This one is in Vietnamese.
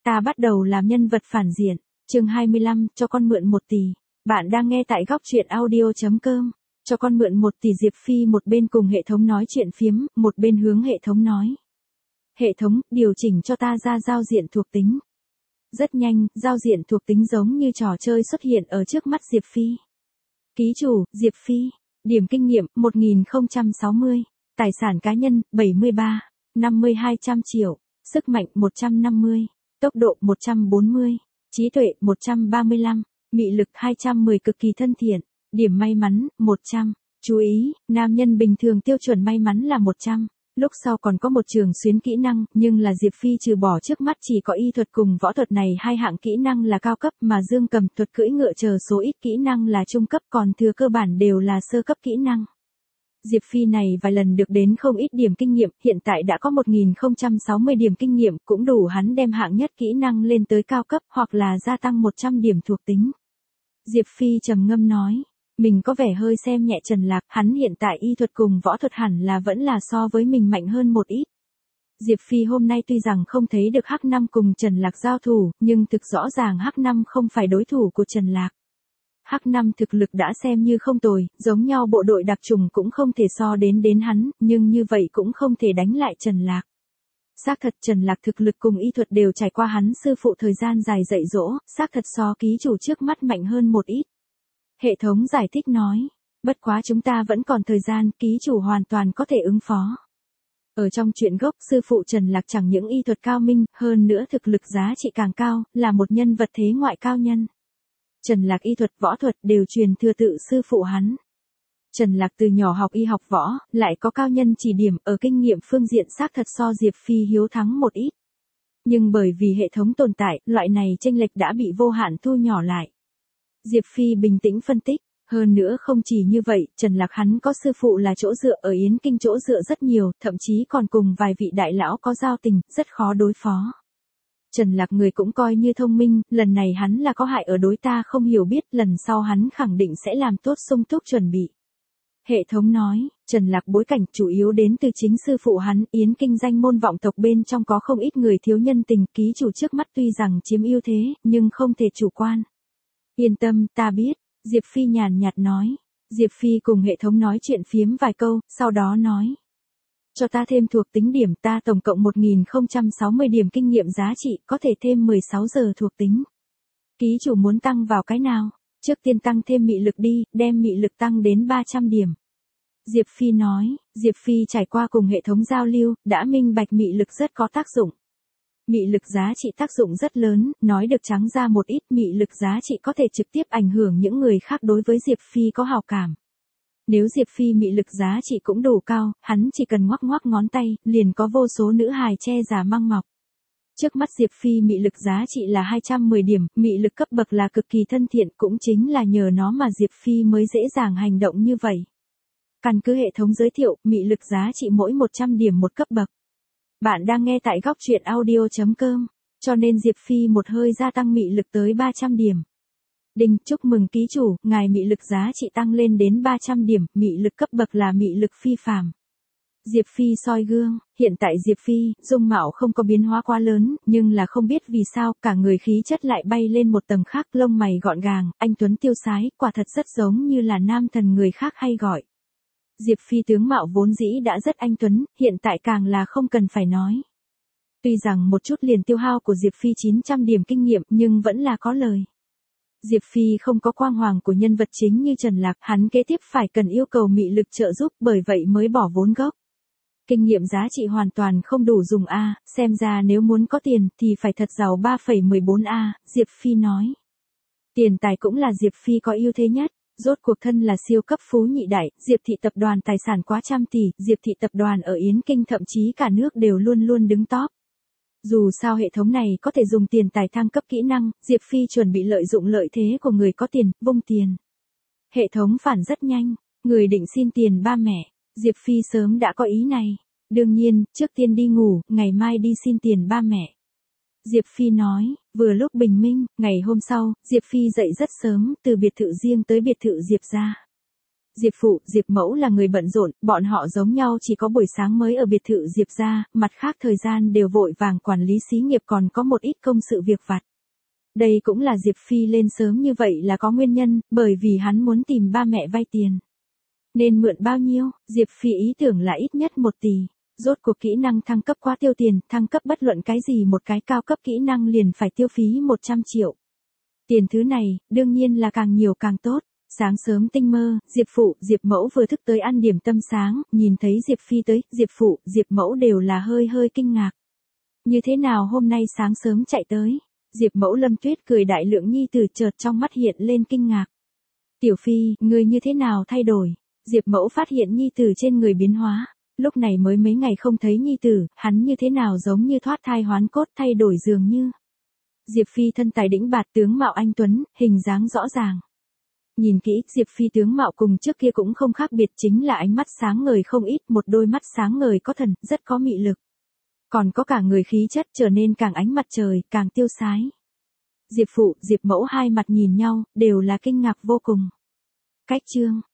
Ta bắt đầu làm nhân vật phản diện. Chương 25, cho con mượn 1 tỷ. Bạn đang nghe tại góc truyện audio.com. Cho con mượn 1 tỷ. Diệp Phi một bên cùng hệ thống nói chuyện phiếm, một bên hướng hệ thống nói. Hệ thống, điều chỉnh cho ta ra giao diện thuộc tính. Rất nhanh, giao diện thuộc tính giống như trò chơi xuất hiện ở trước mắt Diệp Phi. Ký chủ, Diệp Phi. Điểm kinh nghiệm, 1060. Tài sản cá nhân, 73. 50-200 triệu. Sức mạnh, 150. Tốc độ, 140. Trí tuệ, 135. Mị lực, 210. Cực kỳ thân thiện. Điểm may mắn, 100. Chú ý, nam nhân bình thường tiêu chuẩn may mắn là 100. Lúc sau còn có một trường xuyến kỹ năng, nhưng là Diệp Phi trừ bỏ trước mắt chỉ có y thuật cùng võ thuật này hai hạng kỹ năng là cao cấp, mà dương cầm thuật cưỡi ngựa chờ số ít kỹ năng là trung cấp, còn thừa cơ bản đều là sơ cấp kỹ năng. Diệp Phi này vài lần được đến không ít điểm kinh nghiệm, hiện tại đã có 1060 điểm kinh nghiệm, cũng đủ hắn đem hạng nhất kỹ năng lên tới cao cấp, hoặc là gia tăng 100 điểm thuộc tính. Diệp Phi trầm ngâm nói. Mình có vẻ hơi xem nhẹ Trần Lạc, hắn hiện tại y thuật cùng võ thuật hẳn là vẫn là so với mình mạnh hơn một ít. Diệp Phi hôm nay tuy rằng không thấy được Hắc Năm cùng Trần Lạc giao thủ, nhưng thực rõ ràng Hắc Năm không phải đối thủ của Trần Lạc. Hắc Năm thực lực đã xem như không tồi, giống nhau bộ đội đặc trùng cũng không thể so đến hắn, nhưng như vậy cũng không thể đánh lại Trần Lạc. Xác thật Trần Lạc thực lực cùng y thuật đều trải qua hắn sư phụ thời gian dài dạy dỗ, xác thật so ký chủ trước mắt mạnh hơn một ít. Hệ thống giải thích nói, bất quá chúng ta vẫn còn thời gian, ký chủ hoàn toàn có thể ứng phó. Ở trong truyện gốc, sư phụ Trần Lạc chẳng những y thuật cao minh, hơn nữa thực lực giá trị càng cao, là một nhân vật thế ngoại cao nhân. Trần Lạc y thuật võ thuật đều truyền thừa tự sư phụ hắn. Trần Lạc từ nhỏ học y học võ, lại có cao nhân chỉ điểm, ở kinh nghiệm phương diện xác thật so Diệp Phi hiếu thắng một ít. Nhưng bởi vì hệ thống tồn tại, loại này chênh lệch đã bị vô hạn thu nhỏ lại. Diệp Phi bình tĩnh phân tích, hơn nữa không chỉ như vậy, Trần Lạc hắn có sư phụ là chỗ dựa ở Yến Kinh, chỗ dựa rất nhiều, thậm chí còn cùng vài vị đại lão có giao tình, rất khó đối phó. Trần Lạc người cũng coi như thông minh, lần này hắn là có hại ở đối ta không hiểu biết, lần sau hắn khẳng định sẽ làm tốt sung túc chuẩn bị. Hệ thống nói, Trần Lạc bối cảnh chủ yếu đến từ chính sư phụ hắn, Yến Kinh danh môn vọng tộc bên trong có không ít người thiếu nhân tình, ký chủ trước mắt tuy rằng chiếm ưu thế, nhưng không thể chủ quan. Yên tâm, ta biết, Diệp Phi nhàn nhạt nói. Diệp Phi cùng hệ thống nói chuyện phiếm vài câu, sau đó nói. Cho ta thêm thuộc tính điểm, ta tổng cộng 1060 điểm kinh nghiệm giá trị, có thể thêm 16 giờ thuộc tính. Ký chủ muốn tăng vào cái nào? Trước tiên tăng thêm mị lực đi, đem mị lực tăng đến 300 điểm. Diệp Phi nói, Diệp Phi trải qua cùng hệ thống giao lưu, đã minh bạch mị lực rất có tác dụng. Mị lực giá trị tác dụng rất lớn, nói được trắng ra một ít, mị lực giá trị có thể trực tiếp ảnh hưởng những người khác đối với Diệp Phi có hào cảm. Nếu Diệp Phi mị lực giá trị cũng đủ cao, hắn chỉ cần ngoắc ngoắc ngón tay, liền có vô số nữ hài che giả mang mọc. Trước mắt Diệp Phi mị lực giá trị là 210 điểm, mị lực cấp bậc là cực kỳ thân thiện, cũng chính là nhờ nó mà Diệp Phi mới dễ dàng hành động như vậy. Căn cứ hệ thống giới thiệu, mị lực giá trị mỗi 100 điểm một cấp bậc. Bạn đang nghe tại góc truyện audio.com, cho nên Diệp Phi một hơi gia tăng mị lực tới 300 điểm. Đinh, chúc mừng ký chủ, ngài mị lực giá trị tăng lên đến 300 điểm, mị lực cấp bậc là mị lực phi phàm. Diệp Phi soi gương, hiện tại Diệp Phi, dung mạo không có biến hóa quá lớn, nhưng là không biết vì sao, cả người khí chất lại bay lên một tầng khác, lông mày gọn gàng, anh tuấn tiêu sái, quả thật rất giống như là nam thần người khác hay gọi. Diệp Phi tướng mạo vốn dĩ đã rất anh tuấn, hiện tại càng là không cần phải nói. Tuy rằng một chút liền tiêu hao của Diệp Phi 900 điểm kinh nghiệm, nhưng vẫn là có lời. Diệp Phi không có quang hoàng của nhân vật chính như Trần Lạc, hắn kế tiếp phải cần yêu cầu mị lực trợ giúp, bởi vậy mới bỏ vốn gốc. Kinh nghiệm giá trị hoàn toàn không đủ dùng a, xem ra nếu muốn có tiền thì phải thật giàu 3,14 a, Diệp Phi nói. Tiền tài cũng là Diệp Phi có ưu thế nhất. Rốt cuộc thân là siêu cấp phú nhị đại, Diệp thị tập đoàn tài sản quá trăm tỷ, Diệp thị tập đoàn ở Yến Kinh thậm chí cả nước đều luôn luôn đứng top. Dù sao hệ thống này có thể dùng tiền tài thăng cấp kỹ năng, Diệp Phi chuẩn bị lợi dụng lợi thế của người có tiền, vung tiền. Hệ thống phản rất nhanh, người định xin tiền ba mẹ, Diệp Phi sớm đã có ý này. Đương nhiên, trước tiên đi ngủ, ngày mai đi xin tiền ba mẹ. Diệp Phi nói, vừa lúc bình minh, ngày hôm sau, Diệp Phi dậy rất sớm, từ biệt thự riêng tới biệt thự Diệp gia. Diệp phụ, Diệp mẫu là người bận rộn, bọn họ giống nhau chỉ có buổi sáng mới ở biệt thự Diệp gia, mặt khác thời gian đều vội vàng quản lý xí nghiệp còn có một ít công sự việc vặt. Đây cũng là Diệp Phi lên sớm như vậy là có nguyên nhân, bởi vì hắn muốn tìm ba mẹ vay tiền. Nên mượn bao nhiêu, Diệp Phi ý tưởng là ít nhất 1 tỷ. Rốt cuộc kỹ năng thăng cấp quá tiêu tiền, thăng cấp bất luận cái gì một cái cao cấp kỹ năng liền phải tiêu phí 100 triệu. Tiền thứ này, đương nhiên là càng nhiều càng tốt. Sáng sớm tinh mơ, Diệp phụ, Diệp mẫu vừa thức tới ăn điểm tâm sáng, nhìn thấy Diệp Phi tới, Diệp phụ, Diệp mẫu đều là hơi kinh ngạc. Như thế nào hôm nay sáng sớm chạy tới? Diệp mẫu Lâm Tuyết cười đại lượng nhi tử chợt trong mắt hiện lên kinh ngạc. Tiểu Phi, ngươi như thế nào thay đổi? Diệp mẫu phát hiện nhi tử trên người biến hóa. Lúc này mới mấy ngày không thấy nhi tử, hắn như thế nào giống như thoát thai hoán cốt thay đổi dường như. Diệp Phi thân tài đĩnh bạt tướng mạo anh tuấn, hình dáng rõ ràng. Nhìn kỹ, Diệp Phi tướng mạo cùng trước kia cũng không khác biệt, chính là ánh mắt sáng ngời không ít, một đôi mắt sáng ngời có thần, rất có mị lực. Còn có cả người khí chất trở nên càng ánh mặt trời, càng tiêu sái. Diệp phụ, Diệp mẫu hai mặt nhìn nhau, đều là kinh ngạc vô cùng. Cách chương